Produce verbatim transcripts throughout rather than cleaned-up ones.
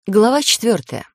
Глава четвертая.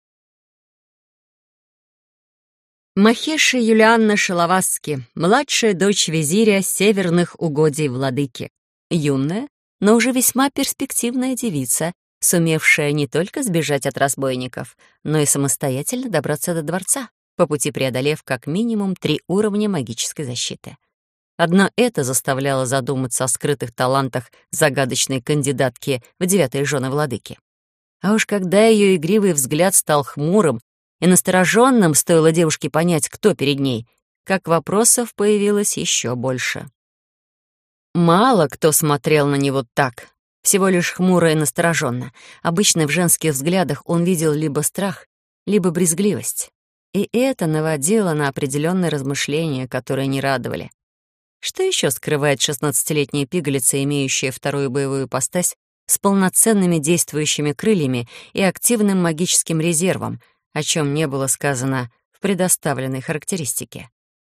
Махеши Юлианна Шалавасски, младшая дочь визиря северных угодий владыки. Юная, но уже весьма перспективная девица, сумевшая не только сбежать от разбойников, но и самостоятельно добраться до дворца, по пути преодолев как минимум три уровня магической защиты. Одно это заставляло задуматься о скрытых талантах загадочной кандидатки в девятые жены владыки. А уж когда ее игривый взгляд стал хмурым и настороженным, стоило девушке понять, кто перед ней, как вопросов появилось еще больше. Мало кто смотрел на него так, всего лишь хмуро и настороженно. Обычно в женских взглядах он видел либо страх, либо брезгливость. И это наводило на определенные размышления, которые не радовали. Что еще скрывает шестнадцатилетняя пигалица, имеющая вторую боевую ипостась, с полноценными действующими крыльями и активным магическим резервом, о чем не было сказано в предоставленной характеристике.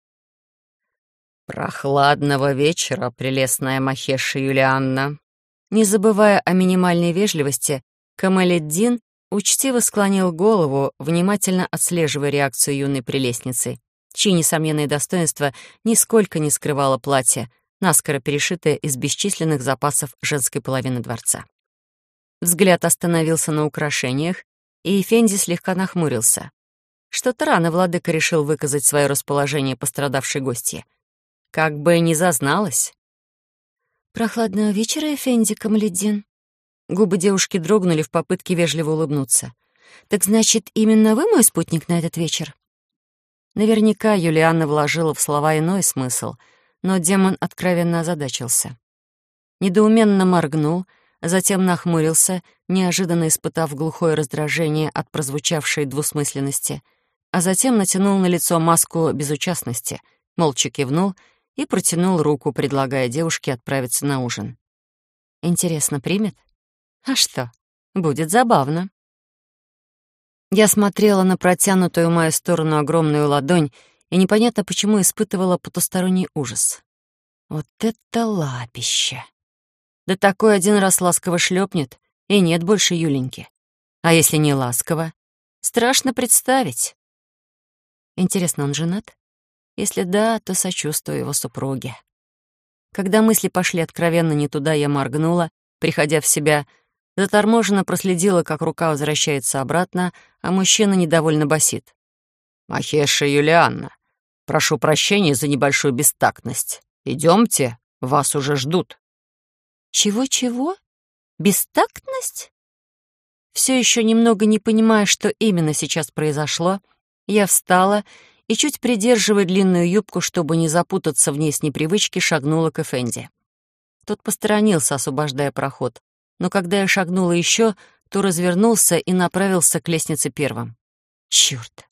«Прохладного вечера, прелестная Махеша Юлианна!» Не забывая о минимальной вежливости, Камаледдин учтиво склонил голову, внимательно отслеживая реакцию юной прелестницы, чьи несомненные достоинства нисколько не скрывало платье, наскоро перешитое из бесчисленных запасов женской половины дворца. Взгляд остановился на украшениях, и Эфенди слегка нахмурился. Что-то рано владыка решил выказать свое расположение пострадавшей гостье. Как бы ни зазналась. «Прохладного вечера, Эфенди Камаледдин». Губы девушки дрогнули в попытке вежливо улыбнуться. «Так значит, именно вы мой спутник на этот вечер?» Наверняка Юлианна вложила в слова иной смысл, но демон откровенно озадачился. Недоуменно моргнул, затем нахмурился, неожиданно испытав глухое раздражение от прозвучавшей двусмысленности, а затем натянул на лицо маску безучастности, молча кивнул и протянул руку, предлагая девушке отправиться на ужин. Интересно, примет? А что, будет забавно. Я смотрела на протянутую в мою сторону огромную ладонь и непонятно почему испытывала потусторонний ужас. Вот это лапище! Да такой один раз ласково шлепнет, и нет больше Юленьки. А если не ласково? Страшно представить. Интересно, он женат? Если да, то сочувствую его супруге. Когда мысли пошли откровенно не туда, я моргнула, приходя в себя, заторможенно проследила, как рука возвращается обратно, а мужчина недовольно басит. «Махеша Юлианна, прошу прощения за небольшую бестактность. Идемте, вас уже ждут». «Чего-чего? Бестактность?» Все еще немного не понимая, что именно сейчас произошло, я встала и, чуть придерживая длинную юбку, чтобы не запутаться в ней с непривычки, шагнула к Эфенди. Тот посторонился, освобождая проход, но когда я шагнула еще, то развернулся и направился к лестнице первым. Черт!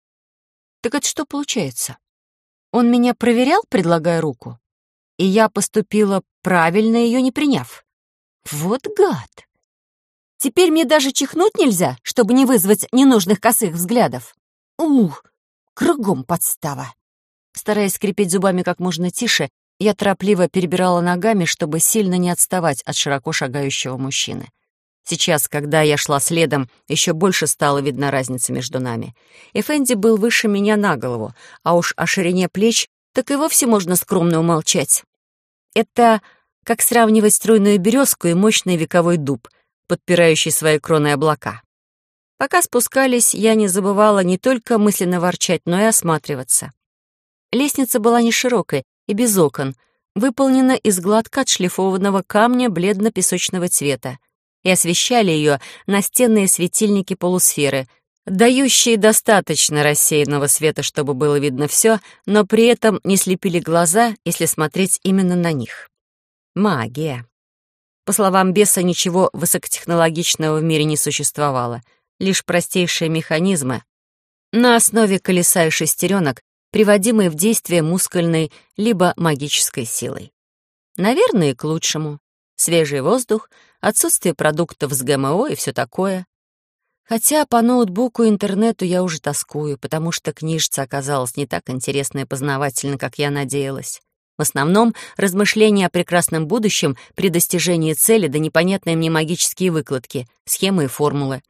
Так это что получается? Он меня проверял, предлагая руку? И я поступила правильно, ее не приняв. Вот гад! Теперь мне даже чихнуть нельзя, чтобы не вызвать ненужных косых взглядов. Ух, кругом подстава. Стараясь скрипеть зубами как можно тише, я торопливо перебирала ногами, чтобы сильно не отставать от широко шагающего мужчины. Сейчас, когда я шла следом, еще больше стала видна разница между нами. Эфенди был выше меня на голову, а уж о ширине плеч так и вовсе можно скромно умолчать. Это как сравнивать стройную березку и мощный вековой дуб, подпирающий своей кроной облака. Пока спускались, я не забывала не только мысленно ворчать, но и осматриваться. Лестница была не широкой и без окон, выполнена из гладко отшлифованного камня бледно-песочного цвета, и освещали ее настенные светильники-полусферы, дающие достаточно рассеянного света, чтобы было видно все, но при этом не слепили глаза, если смотреть именно на них. Магия. По словам беса, ничего высокотехнологичного в мире не существовало, лишь простейшие механизмы на основе колеса и шестеренок, приводимые в действие мускульной либо магической силой. Наверное, и к лучшему. Свежий воздух, отсутствие продуктов с ГМО и все такое. Хотя по ноутбуку и интернету я уже тоскую, потому что книжица оказалась не так интересна и познавательна, как я надеялась. В основном размышления о прекрасном будущем при достижении цели да непонятные мне магические выкладки, схемы и формулы.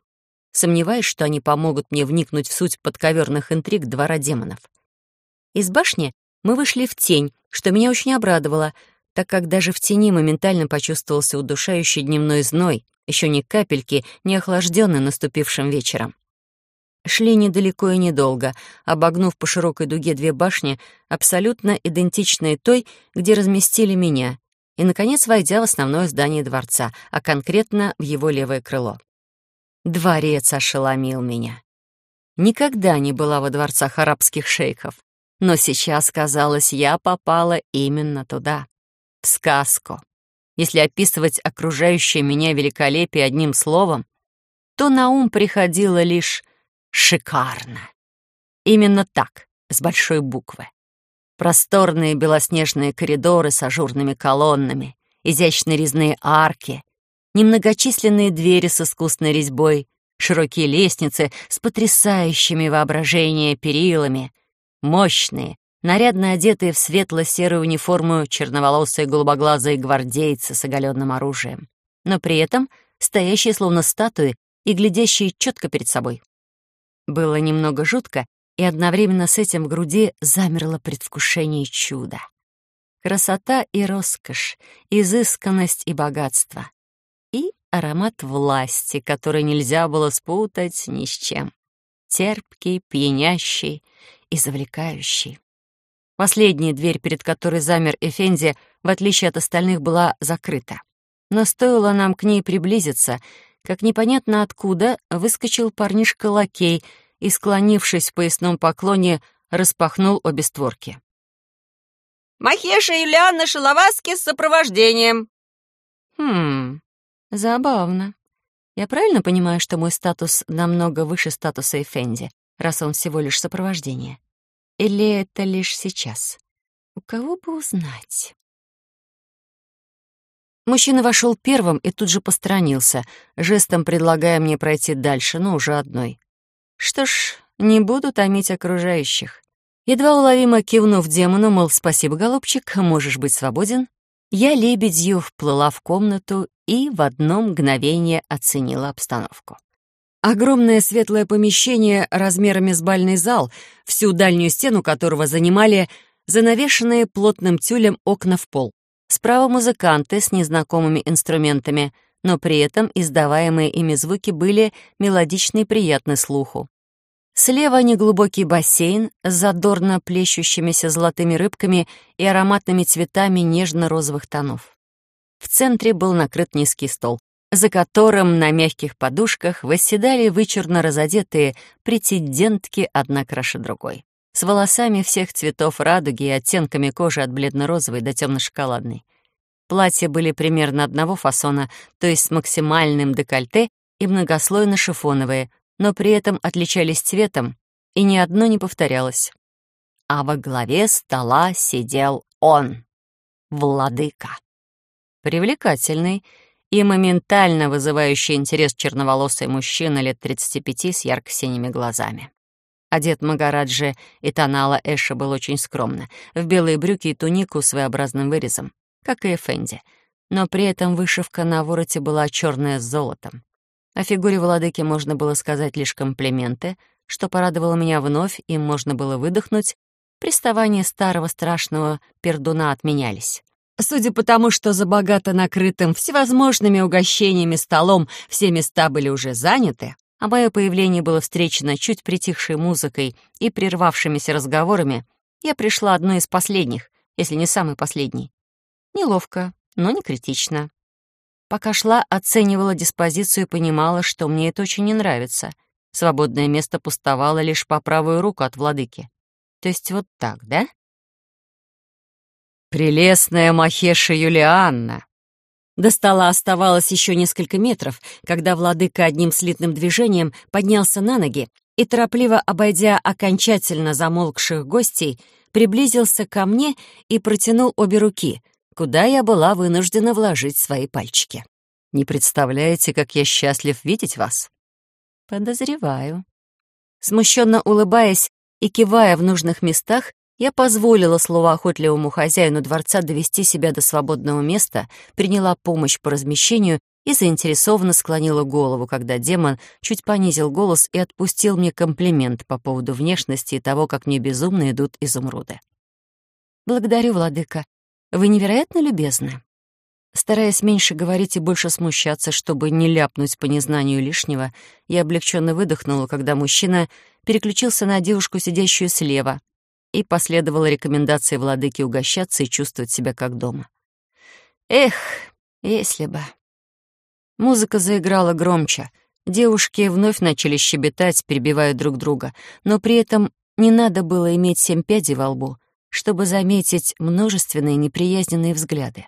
сомневаясь, что они помогут мне вникнуть в суть подковерных интриг двора демонов. Из башни мы вышли в тень, что меня очень обрадовало, так как даже в тени моментально почувствовался удушающий дневной зной, еще ни капельки не охлажденный наступившим вечером. Шли недалеко и недолго, обогнув по широкой дуге две башни, абсолютно идентичные той, где разместили меня, и, наконец, войдя в основное здание дворца, а конкретно в его левое крыло. Дворец ошеломил меня. Никогда не была во дворцах арабских шейхов, но сейчас, казалось, я попала именно туда, в сказку. Если описывать окружающее меня великолепие одним словом, то на ум приходило лишь «шикарно». Именно так, с большой буквы. Просторные белоснежные коридоры с ажурными колоннами, изящные резные арки, немногочисленные двери с искусной резьбой, широкие лестницы с потрясающими воображение перилами, мощные, нарядно одетые в светло-серую униформу черноволосые голубоглазые гвардейцы с оголенным оружием, но при этом стоящие словно статуи и глядящие четко перед собой. Было немного жутко, и одновременно с этим в груди замерло предвкушение чуда. Красота и роскошь, изысканность и богатство. И аромат власти, который нельзя было спутать ни с чем. Терпкий, пьянящий и завлекающий. Последняя дверь, перед которой замер Эфенди, в отличие от остальных, была закрыта. Но стоило нам к ней приблизиться, как непонятно откуда выскочил парнишка-лакей и, склонившись в поясном поклоне, распахнул обе створки. «Махеша Юлианна Шалаваски с сопровождением!» Хм, забавно. Я правильно понимаю, что мой статус намного выше статуса Эфенди, раз он всего лишь сопровождение? Или это лишь сейчас? У кого бы узнать? Мужчина вошел первым и тут же посторонился, жестом предлагая мне пройти дальше, но уже одной. Что ж, не буду томить окружающих. Едва уловимо кивнув демону, мол, спасибо, голубчик, можешь быть свободен, я лебедью вплыла в комнату и в одно мгновение оценила обстановку. Огромное светлое помещение размерами с бальный зал, всю дальнюю стену которого занимали занавешенные плотным тюлем окна в пол. Справа музыканты с незнакомыми инструментами, но при этом издаваемые ими звуки были мелодичны и приятны слуху. Слева неглубокий бассейн с задорно плещущимися золотыми рыбками и ароматными цветами нежно-розовых тонов. В центре был накрыт низкий стол, за которым на мягких подушках восседали вычурно разодетые претендентки одна краше другой, с волосами всех цветов радуги и оттенками кожи от бледно-розовой до темно-шоколадной. Платья были примерно одного фасона, то есть с максимальным декольте и многослойно-шифоновые, но при этом отличались цветом, и ни одно не повторялось. А во главе стола сидел он, владыка. Привлекательный и моментально вызывающий интерес черноволосый мужчина лет тридцати пяти с ярко-синими глазами. Одет Магараджи и Танала Эша был очень скромно, в белые брюки и тунику с своеобразным вырезом, как и Эфенди, но при этом вышивка на вороте была черная с золотом. О фигуре владыки можно было сказать лишь комплименты, что порадовало меня вновь, им можно было выдохнуть, приставания старого страшного пердуна отменялись. Судя по тому, что за богато накрытым всевозможными угощениями столом все места были уже заняты, а мое появление было встречено чуть притихшей музыкой и прервавшимися разговорами, я пришла одной из последних, если не самой последней. Неловко, но не критично. Пока шла, оценивала диспозицию и понимала, что мне это очень не нравится. Свободное место пустовало лишь по правую руку от владыки. То есть вот так, да? «Прелестная Махеша Юлианна!» До стола оставалось еще несколько метров, когда владыка одним слитным движением поднялся на ноги и, торопливо обойдя окончательно замолкших гостей, приблизился ко мне и протянул обе руки, куда я была вынуждена вложить свои пальчики. «Не представляете, как я счастлив видеть вас?» «Подозреваю». Смущенно улыбаясь и кивая в нужных местах, я позволила словоохотливому хозяину дворца довести себя до свободного места, приняла помощь по размещению и заинтересованно склонила голову, когда демон чуть понизил голос и отпустил мне комплимент по поводу внешности и того, как мне безумно идут изумруды. «Благодарю, владыка. Вы невероятно любезны». Стараясь меньше говорить и больше смущаться, чтобы не ляпнуть по незнанию лишнего, я облегченно выдохнула, когда мужчина переключился на девушку, сидящую слева, и последовала рекомендации владыки угощаться и чувствовать себя как дома. Эх, если бы... Музыка заиграла громче. Девушки вновь начали щебетать, перебивая друг друга, но при этом не надо было иметь семь пядей во лбу, чтобы заметить множественные неприязненные взгляды.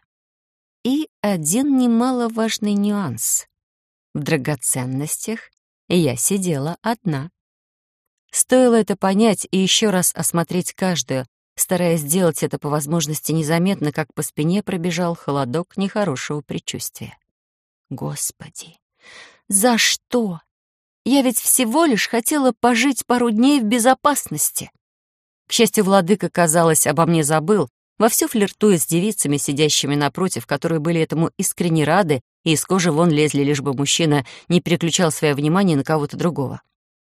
И один немаловажный нюанс. В драгоценностях я сидела одна. Стоило это понять и еще раз осмотреть каждую, стараясь сделать это по возможности незаметно, как по спине пробежал холодок нехорошего предчувствия. Господи, за что? Я ведь всего лишь хотела пожить пару дней в безопасности. К счастью, владыка, казалось, обо мне забыл, вовсю флиртуя с девицами, сидящими напротив, которые были этому искренне рады и из кожи вон лезли, лишь бы мужчина не переключал свое внимание на кого-то другого.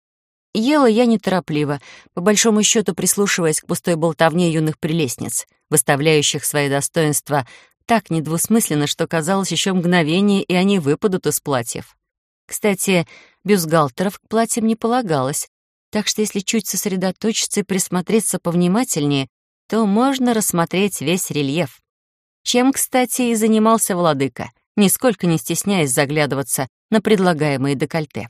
Ела я неторопливо, по большому счету прислушиваясь к пустой болтовне юных прелестниц, выставляющих свои достоинства так недвусмысленно, что казалось еще мгновение, и они выпадут из платьев. Кстати, бюстгальтеров к платьям не полагалось, так что если чуть сосредоточиться и присмотреться повнимательнее, то можно рассмотреть весь рельеф. Чем, кстати, и занимался владыка, нисколько не стесняясь заглядываться на предлагаемые декольте.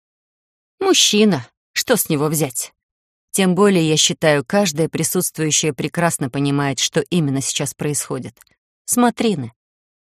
Мужчина, что с него взять? Тем более, я считаю, каждая присутствующая прекрасно понимает, что именно сейчас происходит. Смотрины.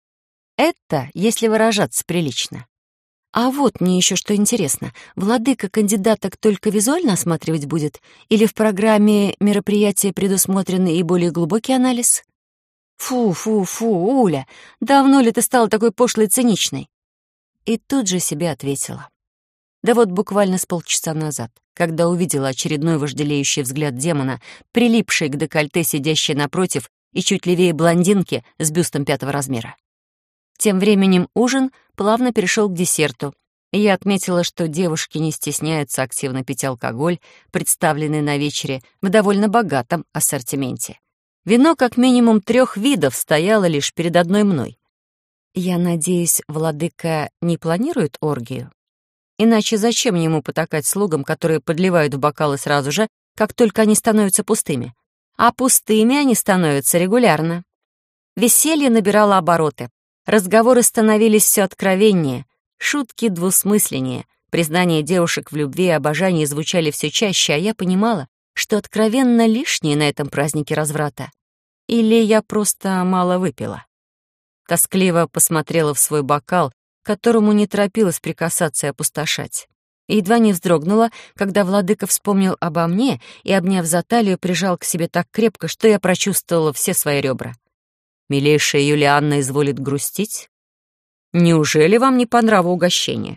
Это, если выражаться прилично. А вот мне еще что интересно. Владыка кандидаток только визуально осматривать будет? Или в программе мероприятия предусмотренный и более глубокий анализ? Фу-фу-фу, Уля, давно ли ты стала такой пошлой и циничной? И тут же себе ответила. Да вот буквально с полчаса назад, когда увидела очередной вожделеющий взгляд демона, прилипший к декольте, сидящей напротив и чуть левее блондинки с бюстом пятого размера. Тем временем ужин плавно перешел к десерту, и я отметила, что девушки не стесняются активно пить алкоголь, представленный на вечере в довольно богатом ассортименте. Вино как минимум трех видов стояло лишь перед одной мной. Я надеюсь, владыка не планирует оргию? Иначе зачем ему потакать слугам, которые подливают в бокалы сразу же, как только они становятся пустыми? А пустыми они становятся регулярно. Веселье набирало обороты. Разговоры становились все откровеннее, шутки двусмысленнее, признания девушек в любви и обожании звучали все чаще, а я понимала, что откровенно лишнее на этом празднике разврата. Или я просто мало выпила. Тоскливо посмотрела в свой бокал, к которому не торопилась прикасаться и опустошать. И едва не вздрогнула, когда владыка вспомнил обо мне и, обняв за талию, прижал к себе так крепко, что я прочувствовала все свои ребра. «Милейшая Юлианна изволит грустить? Неужели вам не по нраву угощение?»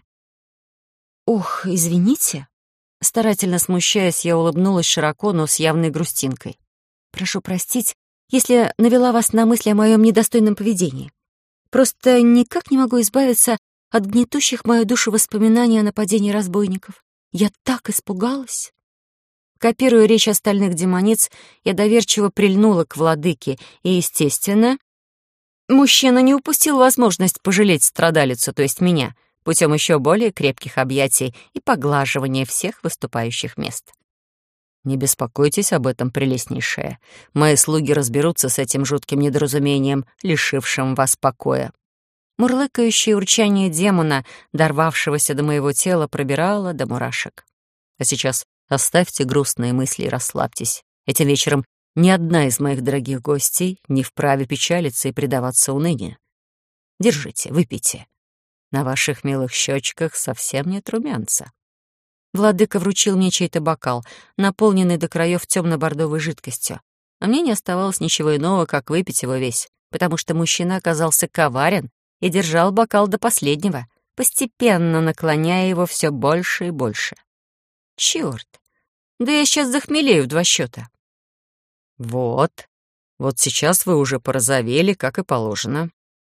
«Ох, извините». Старательно смущаясь, я улыбнулась широко, но с явной грустинкой. «Прошу простить, если навела вас на мысли о моем недостойном поведении. Просто никак не могу избавиться от гнетущих мою душу воспоминаний о нападении разбойников. Я так испугалась». Копируя речь остальных демониц, я доверчиво прильнула к владыке, и, естественно, мужчина не упустил возможность пожалеть страдалицу, то есть меня, путем еще более крепких объятий и поглаживания всех выступающих мест. «Не беспокойтесь об этом, прелестнейшая. Мои слуги разберутся с этим жутким недоразумением, лишившим вас покоя». Мурлыкающее урчание демона, дорвавшегося до моего тела, пробирало до мурашек. А сейчас оставьте грустные мысли и расслабьтесь. Этим вечером ни одна из моих дорогих гостей не вправе печалиться и предаваться унынию. Держите, выпейте. На ваших милых щечках совсем нет румянца. Владыка вручил мне чей-то бокал, наполненный до краев темно-бордовой жидкостью. А мне не оставалось ничего иного, как выпить его весь, потому что мужчина оказался коварен и держал бокал до последнего, постепенно наклоняя его все больше и больше. Чёрт! Да я сейчас захмелею в два счета. Вот, вот сейчас вы уже порозовели, как и положено.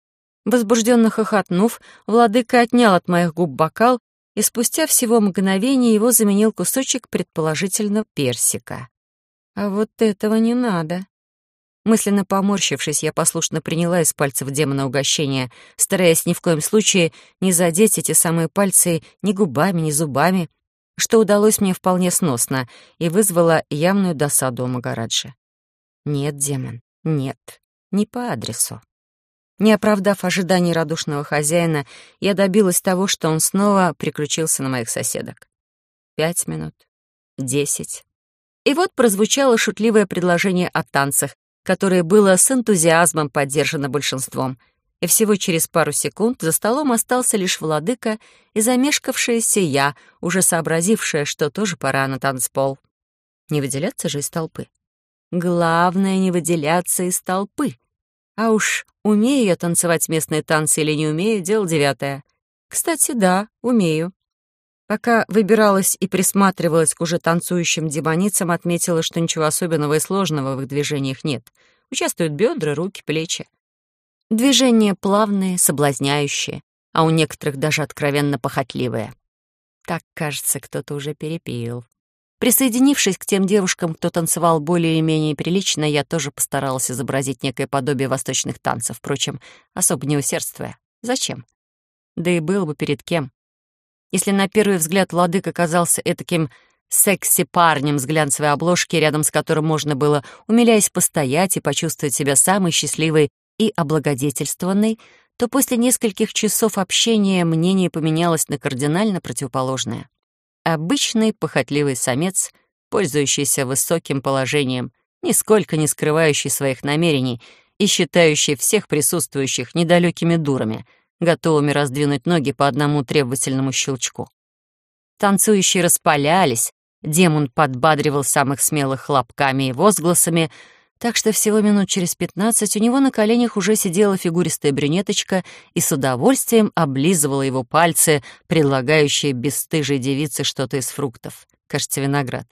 Возбужденно хохотнув, владыка отнял от моих губ бокал, и спустя всего мгновение его заменил кусочек предположительно персика. А вот этого не надо. Мысленно поморщившись, я послушно приняла из пальцев демона угощение, стараясь ни в коем случае не задеть эти самые пальцы ни губами, ни зубами, что удалось мне вполне сносно и вызвало явную досаду у Магараджи. Нет, демон, нет, не по адресу. Не оправдав ожиданий радушного хозяина, я добилась того, что он снова приключился на моих соседок. Пять минут, десять. И вот прозвучало шутливое предложение о танцах, которое было с энтузиазмом поддержано большинством. И всего через пару секунд за столом остался лишь владыка и замешкавшаяся я, уже сообразившая, что тоже пора на танцпол. Не выделяться же из толпы. Главное — не выделяться из толпы. А уж умею я танцевать местные танцы или не умею — дело девятое. Кстати, да, умею. Пока выбиралась и присматривалась к уже танцующим демоницам, отметила, что ничего особенного и сложного в их движениях нет. Участвуют бедра, руки, плечи. Движения плавные, соблазняющие, а у некоторых даже откровенно похотливые. Так, кажется, кто-то уже перепил. Присоединившись к тем девушкам, кто танцевал более и менее прилично, я тоже постаралась изобразить некое подобие восточных танцев, впрочем, особо не усердствуя. Зачем? Да и было бы перед кем. Если на первый взгляд владыка казался этаким секси-парнем с глянцевой обложки, рядом с которым можно было, умиляясь, постоять и почувствовать себя самой счастливой и облагодетельствованной, то после нескольких часов общения мнение поменялось на кардинально противоположное. Обычный похотливый самец, пользующийся высоким положением, нисколько не скрывающий своих намерений и считающий всех присутствующих недалекими дурами, готовыми раздвинуть ноги по одному требовательному щелчку. Танцующие распалялись, демон подбадривал самых смелых хлопками и возгласами, так что всего минут через пятнадцать у него на коленях уже сидела фигуристая брюнеточка и с удовольствием облизывала его пальцы, предлагающие бесстыжей девице что-то из фруктов. Кажется, виноград.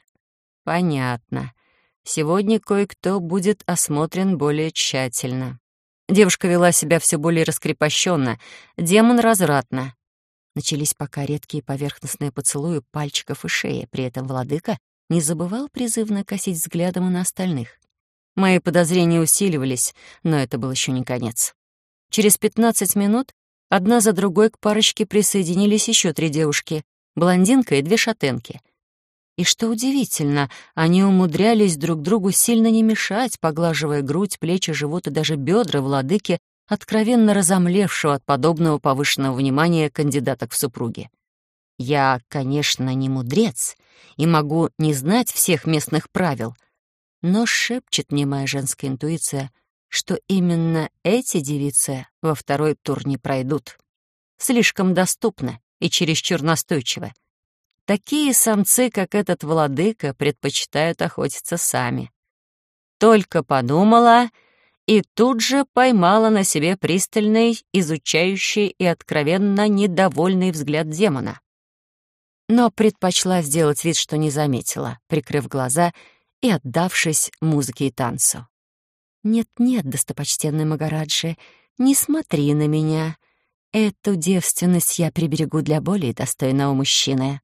Понятно. Сегодня кое-кто будет осмотрен более тщательно. Девушка вела себя все более раскрепощенно, демон развратно. Начались пока редкие поверхностные поцелуи пальчиков и шеи, при этом владыка не забывал призывно косить взглядом и на остальных. Мои подозрения усиливались, но это был еще не конец. Через пятнадцать минут одна за другой к парочке присоединились еще три девушки, блондинка и две шатенки. И что удивительно, они умудрялись друг другу сильно не мешать, поглаживая грудь, плечи, живот и даже бедра владыки, откровенно разомлевшего от подобного повышенного внимания кандидаток в супруги. Я, конечно, не мудрец и могу не знать всех местных правил, но шепчет мне моя женская интуиция, что именно эти девицы во второй тур не пройдут. Слишком доступны и чересчур настойчивы. Такие самцы, как этот владыка, предпочитают охотиться сами. Только подумала и тут же поймала на себе пристальный, изучающий и откровенно недовольный взгляд демона. Но предпочла сделать вид, что не заметила, прикрыв глаза и отдавшись музыке и танцу. «Нет-нет, достопочтенный Магараджи, не смотри на меня. Эту девственность я приберегу для более достойного мужчины».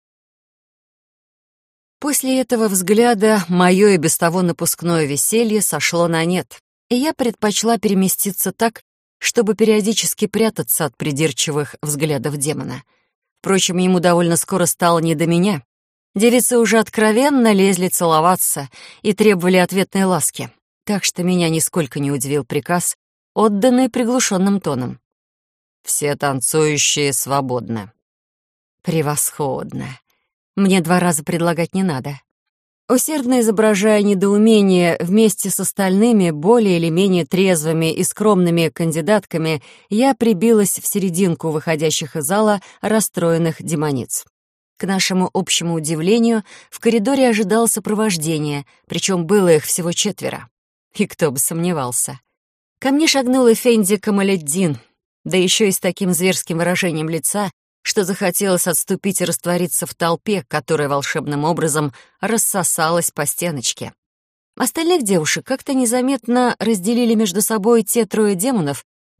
После этого взгляда мое и без того напускное веселье сошло на нет, и я предпочла переместиться так, чтобы периодически прятаться от придирчивых взглядов демона. Впрочем, ему довольно скоро стало не до меня. Девицы уже откровенно лезли целоваться и требовали ответной ласки, так что меня нисколько не удивил приказ, отданный приглушенным тоном. «Все танцующие свободны». «Превосходно. Мне два раза предлагать не надо». Усердно изображая недоумение вместе с остальными, более или менее трезвыми и скромными кандидатками, я прибилась в серединку выходящих из зала расстроенных демониц. К нашему общему удивлению, в коридоре ожидало сопровождение, причем было их всего четверо. И кто бы сомневался. Ко мне шагнул Эфенди Камаледдин, да еще и с таким зверским выражением лица, что захотелось отступить и раствориться в толпе, которая волшебным образом рассосалась по стеночке. Остальных девушек как-то незаметно разделили между собой те трое демонов,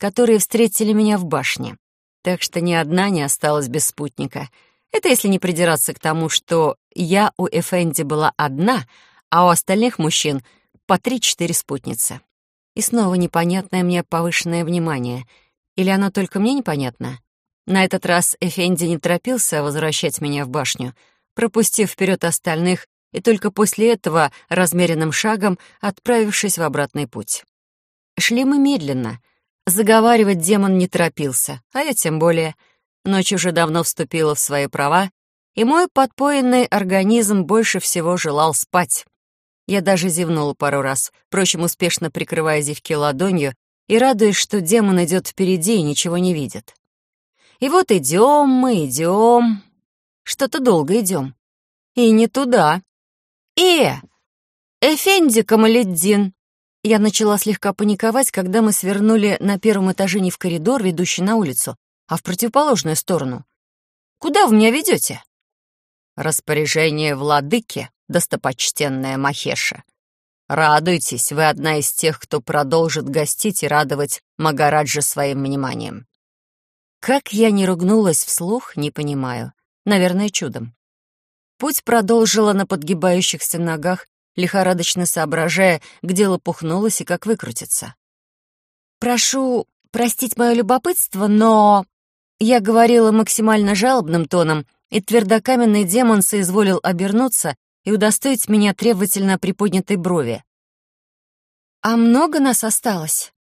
которые встретили меня в башне. Так что ни одна не осталась без спутника. Это если не придираться к тому, что я у Эфенди была одна, а у остальных мужчин по три-четыре спутницы. И снова непонятное мне повышенное внимание. Или оно только мне непонятно? На этот раз Эфенди не торопился возвращать меня в башню, пропустив вперед остальных и только после этого размеренным шагом отправившись в обратный путь. Шли мы медленно. Заговаривать демон не торопился, а я тем более. Ночь уже давно вступила в свои права, и мой подпоенный организм больше всего желал спать. Я даже зевнула пару раз, впрочем, успешно прикрывая зевки ладонью и радуясь, что демон идет впереди и ничего не видит. И вот идем мы, идем. Что-то долго идем. И не туда. «Э! Эфенди Камаледдин!» Я начала слегка паниковать, когда мы свернули на первом этаже не в коридор, ведущий на улицу, а в противоположную сторону. «Куда вы меня ведете?» «Распоряжение владыки, достопочтенная Махеша. Радуйтесь, вы одна из тех, кто продолжит гостить и радовать Магараджа своим вниманием». Как я не ругнулась вслух, не понимаю. Наверное, чудом. Путь продолжила на подгибающихся ногах, лихорадочно соображая, где лопухнулась и как выкрутиться. «Прошу простить мое любопытство, но...» Я говорила максимально жалобным тоном, и твердокаменный демон соизволил обернуться и удостоить меня требовательно приподнятой брови. «А много нас осталось?»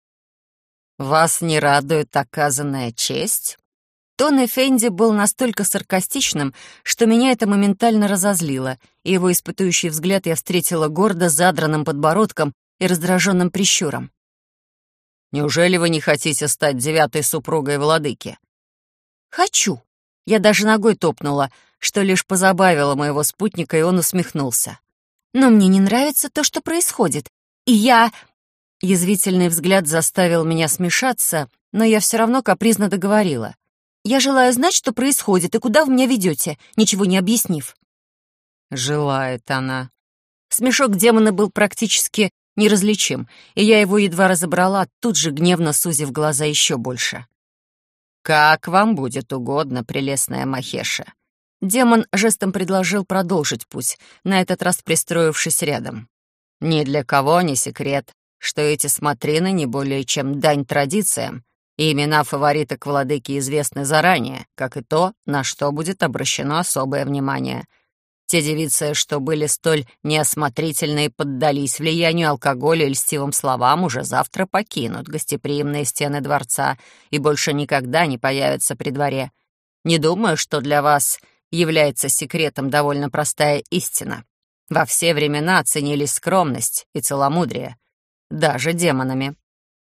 «Вас не радует оказанная честь?» Тон Эфенди был настолько саркастичным, что меня это моментально разозлило, и его испытующий взгляд я встретила гордо задранным подбородком и раздраженным прищуром. «Неужели вы не хотите стать девятой супругой владыки?» «Хочу». Я даже ногой топнула, что лишь позабавило моего спутника, и он усмехнулся. «Но мне не нравится то, что происходит, и я...» Язвительный взгляд заставил меня смешаться, но я все равно капризно договорила. «Я желаю знать, что происходит и куда вы меня ведете, ничего не объяснив». «Желает она». Смешок демона был практически неразличим, и я его едва разобрала, тут же гневно сузив глаза еще больше. «Как вам будет угодно, прелестная Махеша». Демон жестом предложил продолжить путь, на этот раз пристроившись рядом. «Ни для кого не секрет, что эти смотрины не более чем дань традициям, и имена фавориток владыки известны заранее, как и то, на что будет обращено особое внимание. Те девицы, что были столь неосмотрительны и поддались влиянию алкоголя и льстивым словам, уже завтра покинут гостеприимные стены дворца и больше никогда не появятся при дворе. Не думаю, что для вас является секретом довольно простая истина. Во все времена ценились скромность и целомудрие, даже демонами».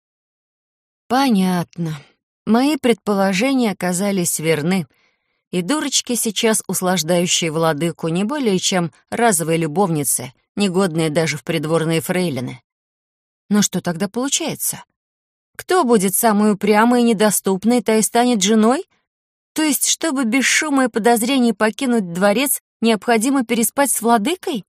«Понятно. Мои предположения оказались верны, и дурочки, сейчас услаждающие владыку, не более чем разовые любовницы, негодные даже в придворные фрейлины. Но что тогда получается? Кто будет самой упрямой и недоступной, та и станет женой? То есть, чтобы без шума и подозрений покинуть дворец, необходимо переспать с владыкой?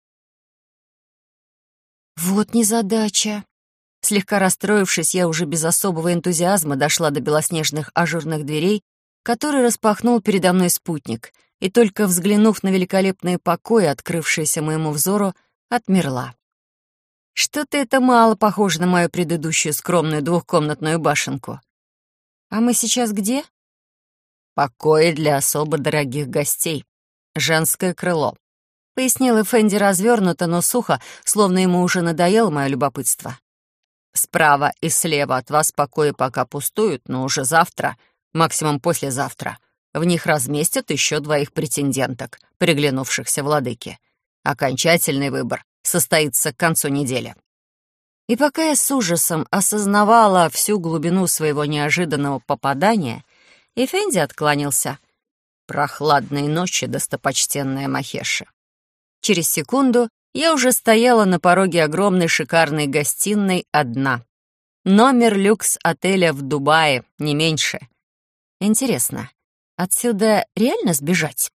Вот незадача. Слегка расстроившись, я уже без особого энтузиазма дошла до белоснежных ажурных дверей, которые распахнул передо мной спутник, и только взглянув на великолепные покои, открывшиеся моему взору, отмерла. Что-то это мало похоже на мою предыдущую скромную двухкомнатную башенку. А мы сейчас где? Покои для особо дорогих гостей. Женское крыло. Пояснил Эфенди развернуто, но сухо, словно ему уже надоело мое любопытство. Справа и слева от вас покои пока пустуют, но уже завтра, максимум послезавтра, в них разместят еще двоих претенденток, приглянувшихся владыке. Окончательный выбор состоится к концу недели. И пока я с ужасом осознавала всю глубину своего неожиданного попадания, Эфенди откланялся. Прохладной ночи, достопочтенная Махеша. Через секунду я уже стояла на пороге огромной шикарной гостиной одна. Номер люкс отеля в Дубае, не меньше. Интересно, отсюда реально сбежать?